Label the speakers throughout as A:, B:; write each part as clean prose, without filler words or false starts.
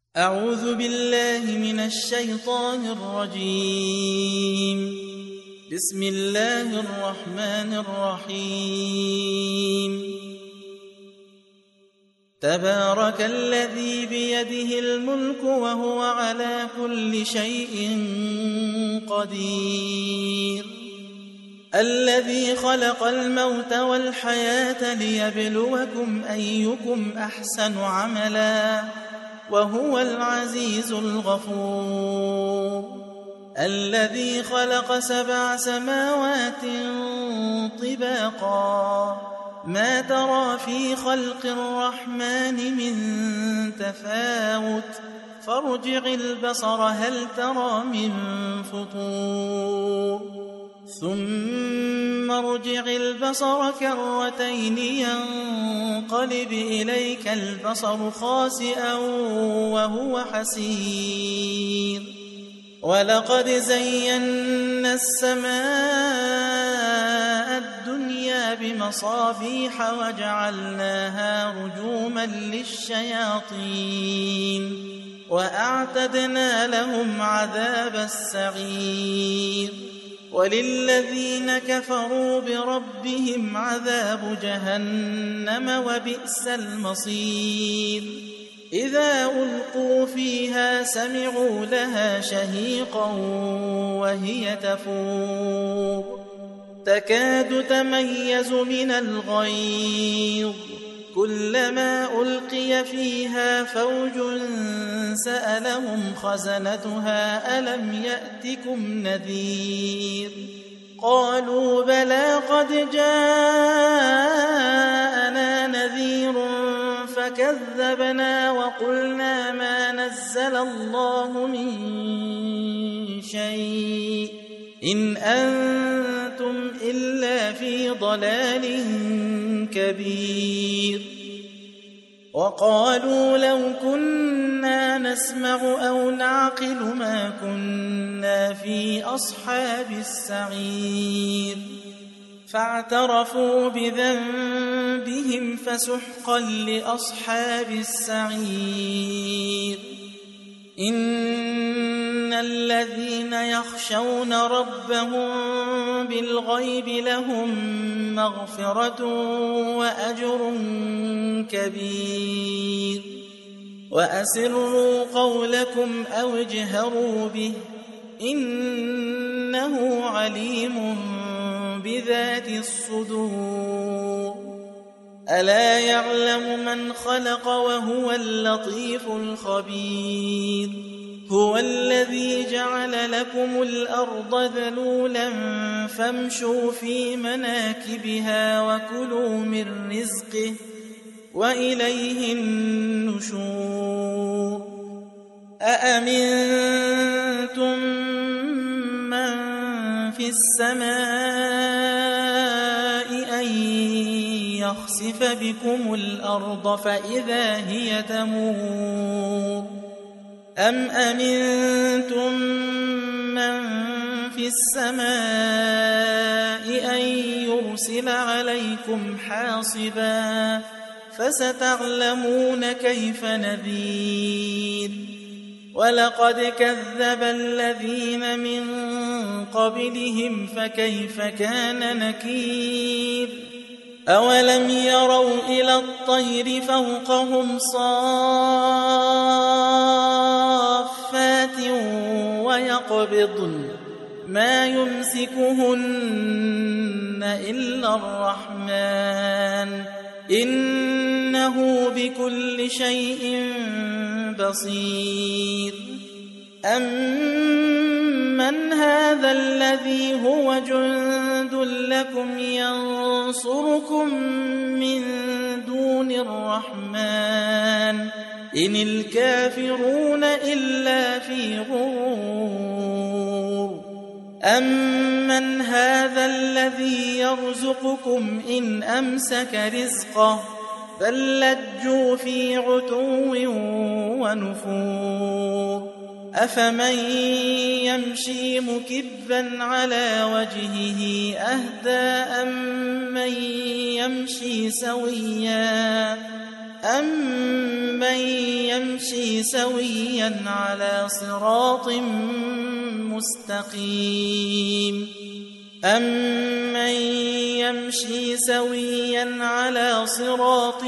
A: أعوذ بالله من الشيطان الرجيم. بسم الله الرحمن الرحيم. تبارك الذي بيده الملك وهو على كل شيء قدير، الذي خلق الموت والحياة ليبلوكم أيكم أحسن عملا وهو العزيز الغفور، الذي خلق 7 سماوات طباقا ما ترى في خلق الرحمن من تفاوت فارجع البصر هل ترى من فطور، ثم ارجع البصر كرتين ينقلب إليك البصر خاسئا وهو حسير، ولقد زينا السماء الدنيا بمصابيح وجعلناها رجوما للشياطين وأعتدنا لهم عذاب السعير، وللذين كفروا بربهم عذاب جهنم وبئس المصير، إذا ألقوا فيها سمعوا لها شهيقا وهي تفور تكاد تميز من الغيظ، كلما ألقي فيها فوج سألهم خزنتها ألم يأتكم نذير، قالوا بلى قد جاءنا نذير فكذبنا وقلنا ما نزل الله من شيء إن أنتم إلا في ضلال كبير، وقالوا لو كنا نسمع أو نعقل ما كنا في أصحاب السعير، فاعترفوا بذنبهم فسحقا لأصحاب السعير، إن الذين يخشون ربهم بالغيب لهم مغفرة وأجر كبير، وأسروا قولكم أو اجهروا به إنه عليم بذات الصدور، ألا يعلم من خلق وهو اللطيف الخبير، هو الذي جعل لكم الأرض ذلولا فامشوا في مناكبها وكلوا من رزقه وإليه النشور، أأمنتم من في السماء أن يخسف بكم الأرض فإذا هي تمور، أم أمنتم من في السماء أن يرسل عليكم حاصبا فستعلمون كيف نذير، ولقد كذب الذين من قبلهم فكيف كان نكير، أولم يروا إلى الطير فوقهم صافات ويقبضن ما يمسكهن إلا الرحمن إنه بكل شيء بصير، أمن هذا الذي هو جند لكم ينصركم من دون الرحمن إن الكافرون إلا في غرور، أمن هذا الذي يرزقكم إن أمسك رزقه بل لجوا في عتو ونفور، أفمن يمشي مكبا على وجهه أهدى أم من يمشي سويا أَمَّن يَمْشِي سَوِيًّا عَلَى صِرَاطٍ مُسْتَقِيمٍ أَمَّن يَمْشِي سَوِيًّا عَلَى صِرَاطٍ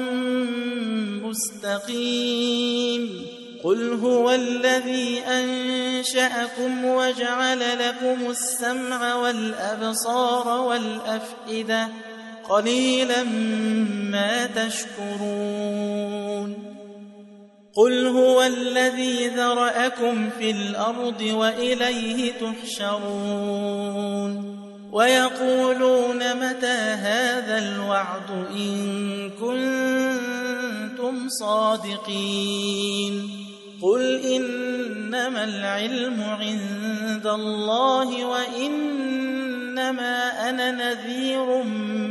A: مُسْتَقِيمٍ قُلْ هُوَ الَّذِي أَنشَأَكُمْ وَجَعَلَ لَكُمُ السَّمْعَ وَالْأَبْصَارَ وَالْأَفْئِدَةَ قَلِيلًا مَا تَشْكُرُونَ قُلْ هُوَ الَّذِي ذَرَأَكُمْ فِي الْأَرْضِ وَإِلَيْهِ تُحْشَرُونَ وَيَقُولُونَ مَتَى هَذَا الْوَعْدُ إِن كُنتُمْ صَادِقِينَ قُلْ إِنَّمَا الْعِلْمُ عِندَ اللَّهِ وَإِنَّمَا أَنَا نَذِيرٌ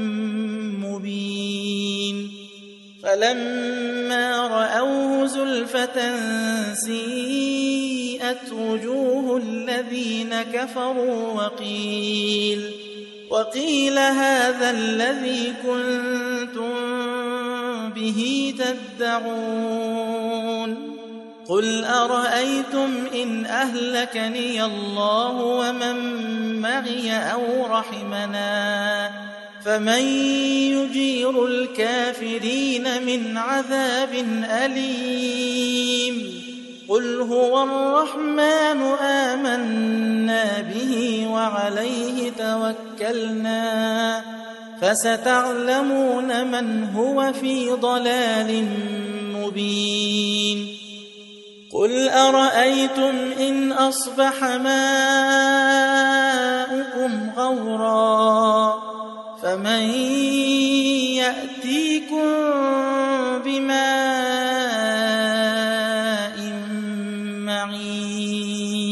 A: مُبِينٌ فَلَمَّا رَأَوْهُ زُلْفَةً سِيئَتْ وُجُوهُ الَّذِينَ كَفَرُوا وَقِيلَ هَذَا الَّذِي كُنتُم بِهِ تَدَّعُونَ قُلْ أَرَأَيْتُمْ إِنْ أَهْلَكَنِيَ اللَّهُ وَمَن مَّعِيَ أَوْ رَحِمَنَا فَمَن يُجِيرُ الْكَافِرِينَ مِنْ عَذَابٍ أَلِيمٍ قُلْ هُوَ الرَّحْمَنُ آمَنَّا بِهِ وَعَلَيْهِ تَوَكَّلْنَا فَسَتَعْلَمُونَ مَنْ هُوَ فِي ضَلَالٍ مُبِينٍ قُلْ أَرَأَيْتُمْ إِنْ أَصْبَحَ مَاؤُكُمْ غَوْرًا فَمَن يَأْتِيكُم بِمَاءٍ مَّعِينٍ